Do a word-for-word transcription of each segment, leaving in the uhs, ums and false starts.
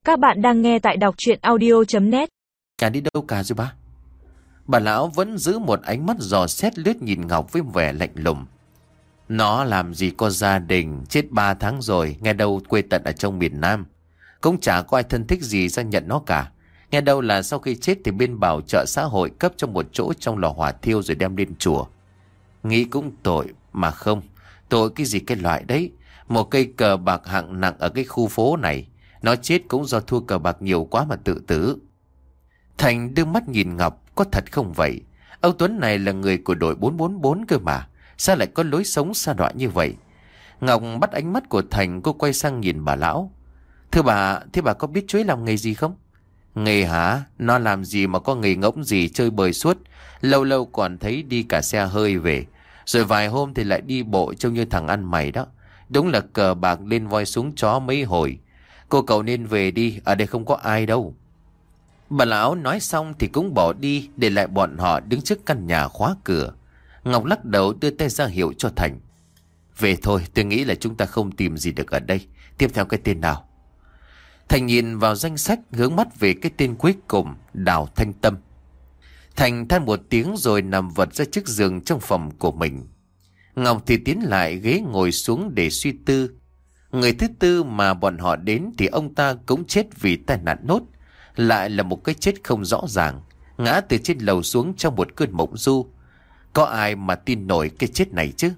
Các bạn đang nghe tại đọc truyện audio chấm net. Cả đi đâu cả rồi ba? Bà lão vẫn giữ một ánh mắt dò xét lướt nhìn Ngọc với vẻ lạnh lùng. Nó làm gì có gia đình, chết ba tháng rồi, nghe đâu quê tận ở trong miền Nam. Cũng chả có ai thân thích gì ra nhận nó cả. Nghe đâu là sau khi chết thì bên bảo trợ xã hội cấp cho một chỗ trong lò hỏa thiêu rồi đem lên chùa. Nghĩ cũng tội, mà không. Tội cái gì cái loại đấy. Một cây cờ bạc hạng nặng ở cái khu phố này. Nó chết cũng do thua cờ bạc nhiều quá mà tự tử. Thành đưa mắt nhìn Ngọc, có thật không vậy? Ông Tuấn này là người của đội bốn bốn bốn cơ mà. Sao lại có lối sống xa đọa như vậy? Ngọc bắt ánh mắt của Thành, cô quay sang nhìn bà lão. Thưa bà, thế bà có biết chú ấy làm nghề gì không? Nghề hả? Nó làm gì mà có nghề ngỗng gì chơi bời suốt. Lâu lâu còn thấy đi cả xe hơi về. Rồi vài hôm thì lại đi bộ trông như thằng ăn mày đó. Đúng là cờ bạc lên voi xuống chó mấy hồi. Cô cậu nên về đi, ở đây không có ai đâu. Bà lão nói xong thì cũng bỏ đi, để lại bọn họ đứng trước căn nhà khóa cửa. Ngọc lắc đầu đưa tay ra hiệu cho Thành. Về thôi, tôi nghĩ là chúng ta không tìm gì được ở đây. Tiếp theo cái tên nào? Thành nhìn vào danh sách, hướng mắt về cái tên cuối cùng, Đào Thanh Tâm. Thành than một tiếng rồi nằm vật ra chiếc giường trong phòng của mình. Ngọc thì tiến lại ghế ngồi xuống để suy tư. Người thứ tư mà bọn họ đến thì ông ta cũng chết vì tai nạn nốt. Lại là một cái chết không rõ ràng, ngã từ trên lầu xuống trong một cơn mộng du. Có ai mà tin nổi cái chết này chứ?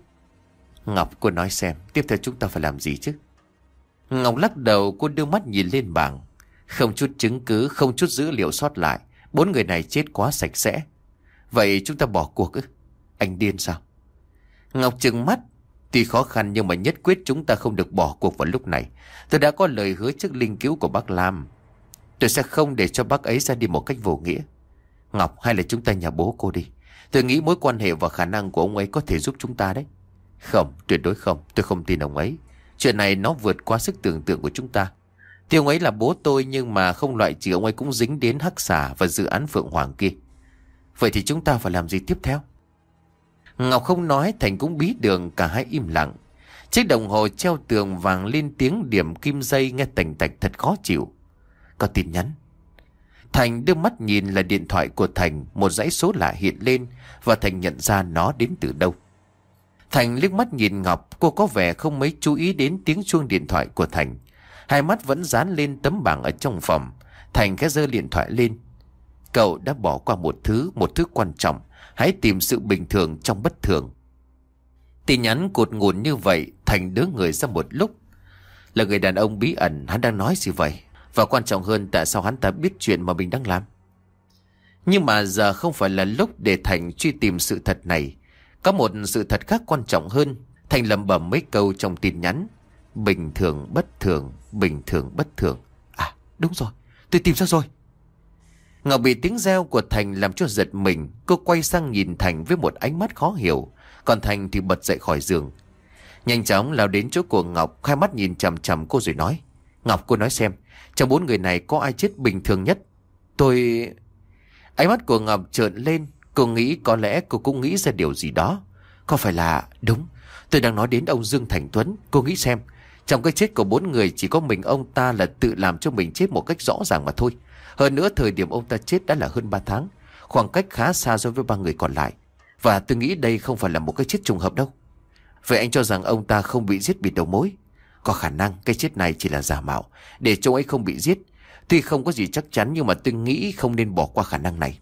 Ngọc, cô nói xem tiếp theo chúng ta phải làm gì chứ? Ngọc lắc đầu, cô đưa mắt nhìn lên bảng. Không chút chứng cứ, không chút dữ liệu sót lại. Bốn người này chết quá sạch sẽ. Vậy chúng ta bỏ cuộc ư? Anh điên sao? Ngọc trừng mắt. Tuy khó khăn nhưng mà nhất quyết chúng ta không được bỏ cuộc vào lúc này. Tôi đã có lời hứa trước linh cứu của bác Lam. Tôi sẽ không để cho bác ấy ra đi một cách vô nghĩa. Ngọc, hay là chúng ta nhà bố cô đi. Tôi nghĩ mối quan hệ và khả năng của ông ấy có thể giúp chúng ta đấy. Không, tuyệt đối không. Tôi không tin ông ấy. Chuyện này nó vượt qua sức tưởng tượng của chúng ta. Thì ông ấy là bố tôi, nhưng mà không loại trừ ông ấy cũng dính đến hắc xà và dự án Phượng Hoàng kia. Vậy thì chúng ta phải làm gì tiếp theo? Ngọc không nói, Thành cũng bí đường, cả hai im lặng. Chiếc đồng hồ treo tường vàng lên tiếng điểm kim dây nghe tành tạch thật khó chịu. Có tin nhắn. Thành đưa mắt nhìn là điện thoại của Thành. Một dãy số lạ hiện lên và Thành nhận ra nó đến từ đâu. Thành liếc mắt nhìn Ngọc, cô có vẻ không mấy chú ý đến tiếng chuông điện thoại của Thành. Hai mắt vẫn dán lên tấm bảng ở trong phòng. Thành khẽ giơ điện thoại lên. Cậu đã bỏ qua một thứ, một thứ quan trọng. Hãy tìm sự bình thường trong bất thường. Tin nhắn cột ngùn như vậy. Thành đớ người ra một lúc. Là người đàn ông bí ẩn, hắn đang nói gì vậy? Và quan trọng hơn, tại sao hắn ta biết chuyện mà mình đang làm? Nhưng mà giờ không phải là lúc để Thành truy tìm sự thật này. Có một sự thật khác quan trọng hơn. Thành lẩm bẩm mấy câu trong tin nhắn. Bình thường bất thường, bình thường bất thường. À đúng rồi, tôi tìm ra rồi. Ngọc bị tiếng reo của Thành làm cho giật mình. Cô quay sang nhìn Thành với một ánh mắt khó hiểu. Còn Thành thì bật dậy khỏi giường. Nhanh chóng lao đến chỗ của Ngọc, hai mắt nhìn chằm chằm cô rồi nói. Ngọc, cô nói xem, trong bốn người này có ai chết bình thường nhất? Tôi... Ánh mắt của Ngọc trợn lên. Cô nghĩ có lẽ cô cũng nghĩ ra điều gì đó. Có phải là... Đúng, tôi đang nói đến ông Dương Thành Tuấn. Cô nghĩ xem, trong cái chết của bốn người chỉ có mình ông ta là tự làm cho mình chết một cách rõ ràng mà thôi. Hơn nữa thời điểm ông ta chết đã là hơn ba tháng. Khoảng cách khá xa so với ba người còn lại. Và tôi nghĩ đây không phải là một cái chết trùng hợp đâu. Vậy anh cho rằng ông ta không bị giết bịt đầu mối? Có khả năng cái chết này chỉ là giả mạo để cho ấy không bị giết. Tuy không có gì chắc chắn nhưng mà tôi nghĩ không nên bỏ qua khả năng này.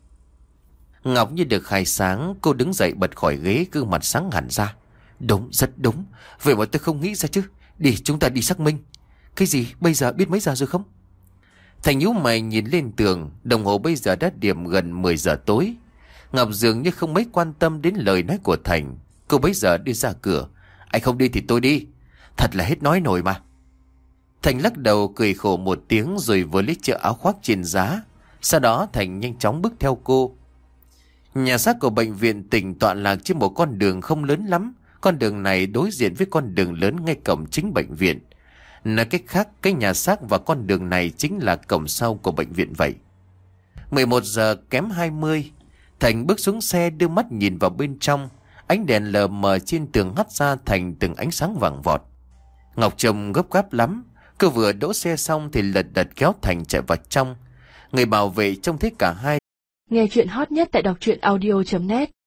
Ngọc như được khai sáng. Cô đứng dậy bật khỏi ghế, gương mặt sáng hẳn ra. Đúng, rất đúng. Vậy mà tôi không nghĩ ra chứ. Đi, chúng ta đi xác minh. Cái gì, bây giờ biết mấy giờ rồi không? Thành nhíu mày nhìn lên tường. Đồng hồ bây giờ đã điểm gần mười giờ tối. Ngọc dường như không mấy quan tâm đến lời nói của Thành. Cô bây giờ đi ra cửa. Anh không đi thì tôi đi. Thật là hết nói nổi mà. Thành lắc đầu cười khổ một tiếng rồi vừa lấy chiếc áo khoác trên giá. Sau đó Thành nhanh chóng bước theo cô. Nhà xác của bệnh viện tỉnh tọa lạc trên một con đường không lớn lắm. Con đường này đối diện với con đường lớn ngay cổng chính bệnh viện. Nói cách khác, cái nhà xác và con đường này chính là cổng sau của bệnh viện vậy. mười một giờ kém hai mươi. Thành bước xuống xe, đưa mắt nhìn vào bên trong. Ánh đèn lờ mờ trên tường hắt ra thành từng ánh sáng vàng vọt. Ngọc trông gấp gáp lắm. Cứ vừa đỗ xe xong thì lật đật kéo Thành chạy vào trong. Người bảo vệ trông thấy cả hai. Nghe chuyện hot nhất tại đọc truyện audio chấm net